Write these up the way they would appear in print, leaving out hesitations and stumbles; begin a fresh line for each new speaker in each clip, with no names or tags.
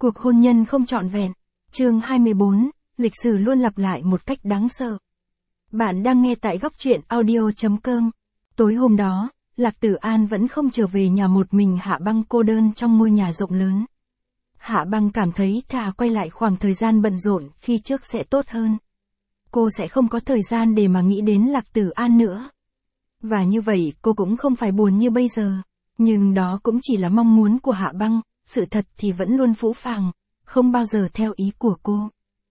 Cuộc hôn nhân không trọn vẹn. Chương 24, lịch sử luôn lặp lại một cách đáng sợ. Bạn đang nghe tại góc truyện audio.com. Tối hôm đó, Lạc Tử An vẫn không trở về nhà một mình Hạ Băng cô đơn trong ngôi nhà rộng lớn. Hạ Băng cảm thấy thà quay lại khoảng thời gian bận rộn khi trước sẽ tốt hơn. Cô sẽ không có thời gian để mà nghĩ đến Lạc Tử An nữa. Và như vậy cô cũng không phải buồn như bây giờ. Nhưng đó cũng chỉ là mong muốn của Hạ Băng, sự thật thì vẫn luôn phũ phàng, không bao giờ theo ý của cô.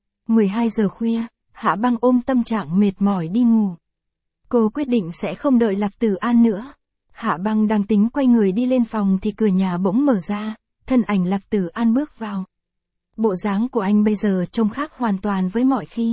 12 giờ khuya, Hạ Băng ôm tâm trạng mệt mỏi đi ngủ. Cô quyết định sẽ không đợi Lạc Tử An nữa. Hạ Băng đang tính quay người đi lên phòng thì cửa nhà bỗng mở ra, thân ảnh Lạc Tử An bước vào. Bộ dáng của anh bây giờ trông khác hoàn toàn với mọi khi.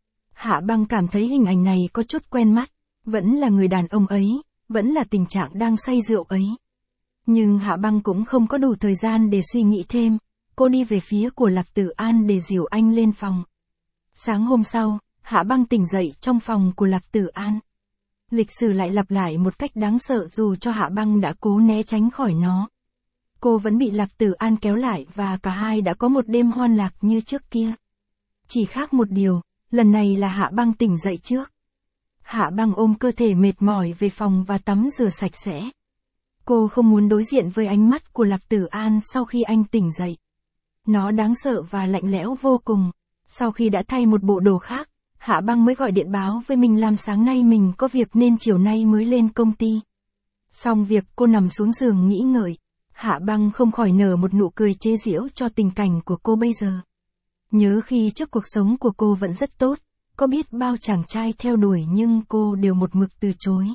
Hạ Băng cảm thấy hình ảnh này có chút quen mắt, vẫn là người đàn ông ấy, vẫn là tình trạng đang say rượu ấy. Nhưng Hạ Băng cũng không có đủ thời gian để suy nghĩ thêm, cô đi về phía của Lạc Tử An để dìu anh lên phòng. Sáng hôm sau, Hạ Băng tỉnh dậy trong phòng của Lạc Tử An. Lịch sử lại lặp lại một cách đáng sợ dù cho Hạ Băng đã cố né tránh khỏi nó. Cô vẫn bị Lạc Tử An kéo lại và cả hai đã có một đêm hoan lạc như trước kia. Chỉ khác một điều, lần này là Hạ Băng tỉnh dậy trước. Hạ Băng ôm cơ thể mệt mỏi về phòng và tắm rửa sạch sẽ. Cô không muốn đối diện với ánh mắt của Lạc Tử An sau khi anh tỉnh dậy. Nó đáng sợ và lạnh lẽo vô cùng. Sau khi đã thay một bộ đồ khác, Hạ Băng mới gọi điện báo với mình làm sáng nay mình có việc nên chiều nay mới lên công ty. Xong việc cô nằm xuống giường nghĩ ngợi. Hạ Băng không khỏi nở một nụ cười chế giễu cho tình cảnh của cô bây giờ. Nhớ khi trước cuộc sống của cô vẫn rất tốt, có biết bao chàng trai theo đuổi nhưng cô đều một mực từ chối.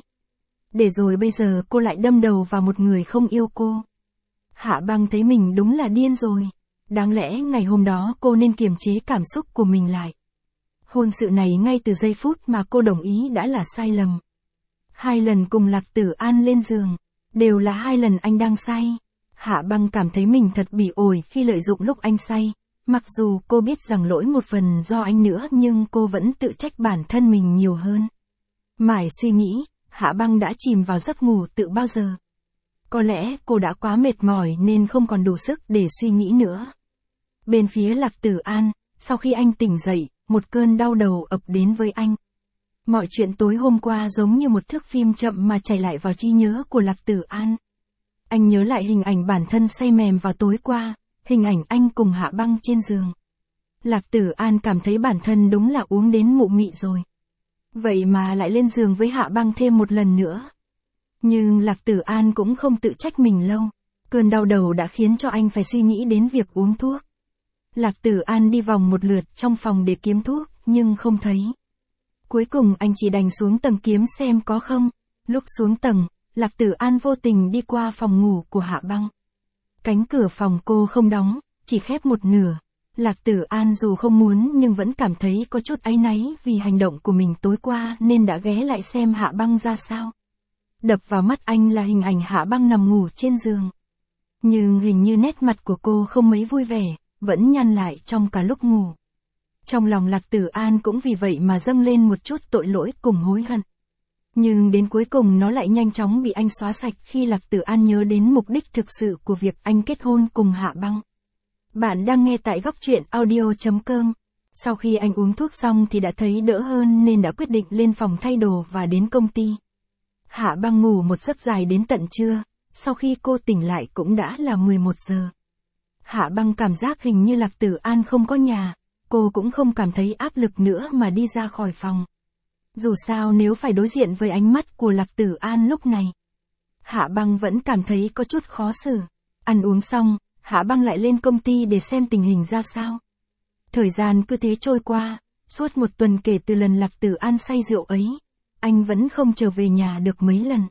Để rồi bây giờ cô lại đâm đầu vào một người không yêu cô. Hạ Băng thấy mình đúng là điên rồi. Đáng lẽ ngày hôm đó cô nên kiềm chế cảm xúc của mình lại. Hôn sự này ngay từ giây phút mà cô đồng ý đã là sai lầm. 2 lần cùng Lạc Tử An lên giường, đều là 2 lần anh đang say. Hạ Băng cảm thấy mình thật bỉ ổi khi lợi dụng lúc anh say. Mặc dù cô biết rằng lỗi một phần do anh nữa nhưng cô vẫn tự trách bản thân mình nhiều hơn. Mãi suy nghĩ, Hạ Băng đã chìm vào giấc ngủ từ bao giờ. Có lẽ cô đã quá mệt mỏi nên không còn đủ sức để suy nghĩ nữa. Bên phía Lạc Tử An, sau khi anh tỉnh dậy, một cơn đau đầu ập đến với anh. Mọi chuyện tối hôm qua giống như một thước phim chậm mà chảy lại vào trí nhớ của Lạc Tử An. Anh nhớ lại hình ảnh bản thân say mềm vào tối qua, hình ảnh anh cùng Hạ Băng trên giường. Lạc Tử An cảm thấy bản thân đúng là uống đến mụ mị rồi. Vậy mà lại lên giường với Hạ Băng thêm một lần nữa. Nhưng Lạc Tử An cũng không tự trách mình lâu. Cơn đau đầu đã khiến cho anh phải suy nghĩ đến việc uống thuốc. Lạc Tử An đi vòng một lượt trong phòng để kiếm thuốc, nhưng không thấy. Cuối cùng anh chỉ đành xuống tầng kiếm xem có không. Lúc xuống tầng, Lạc Tử An vô tình đi qua phòng ngủ của Hạ Băng. Cánh cửa phòng cô không đóng, chỉ khép một nửa. Lạc Tử An dù không muốn nhưng vẫn cảm thấy có chút áy náy vì hành động của mình tối qua nên đã ghé lại xem Hạ Băng ra sao. Đập vào mắt anh là hình ảnh Hạ Băng nằm ngủ trên giường. Nhưng hình như nét mặt của cô không mấy vui vẻ, vẫn nhăn lại trong cả lúc ngủ. Trong lòng Lạc Tử An cũng vì vậy mà dâng lên một chút tội lỗi cùng hối hận. Nhưng đến cuối cùng nó lại nhanh chóng bị anh xóa sạch khi Lạc Tử An nhớ đến mục đích thực sự của việc anh kết hôn cùng Hạ Băng. Bạn đang nghe tại góc truyện audio.com. Sau khi anh uống thuốc xong thì đã thấy đỡ hơn nên đã quyết định lên phòng thay đồ và đến công ty. Hạ Băng ngủ một giấc dài đến tận trưa, sau khi cô tỉnh lại cũng đã là 11 giờ. Hạ Băng cảm giác hình như Lạc Tử An không có nhà, cô cũng không cảm thấy áp lực nữa mà đi ra khỏi phòng. Dù sao nếu phải đối diện với ánh mắt của Lạc Tử An lúc này, Hạ Băng vẫn cảm thấy có chút khó xử. Ăn uống xong, Hạ Băng lại lên công ty để xem tình hình ra sao. Thời gian cứ thế trôi qua, suốt một tuần kể từ lần Lạc Tử An say rượu ấy, anh vẫn không trở về nhà được mấy lần.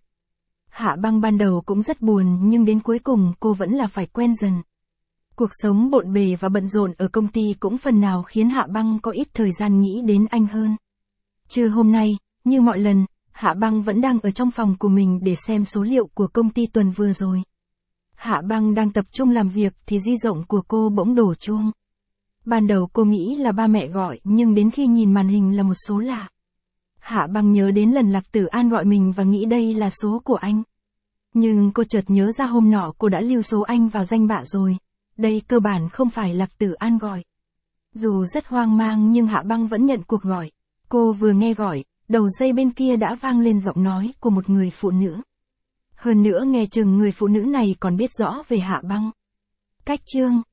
Hạ Băng ban đầu cũng rất buồn nhưng đến cuối cùng cô vẫn là phải quen dần. Cuộc sống bộn bề và bận rộn ở công ty cũng phần nào khiến Hạ Băng có ít thời gian nghĩ đến anh hơn. Trưa hôm nay, như mọi lần, Hạ Băng vẫn đang ở trong phòng của mình để xem số liệu của công ty tuần vừa rồi. Hạ Băng đang tập trung làm việc thì di động của cô bỗng đổ chuông. Ban đầu cô nghĩ là ba mẹ gọi nhưng đến khi nhìn màn hình là một số lạ. Hạ Băng nhớ đến lần Lạc Tử An gọi mình và nghĩ đây là số của anh. Nhưng cô chợt nhớ ra hôm nọ cô đã lưu số anh vào danh bạ rồi. Đây cơ bản không phải Lạc Tử An gọi. Dù rất hoang mang nhưng Hạ Băng vẫn nhận cuộc gọi. Cô vừa nghe gọi, đầu dây bên kia đã vang lên giọng nói của một người phụ nữ. Hơn nữa nghe chừng người phụ nữ này còn biết rõ về Hạ Băng. Cách chương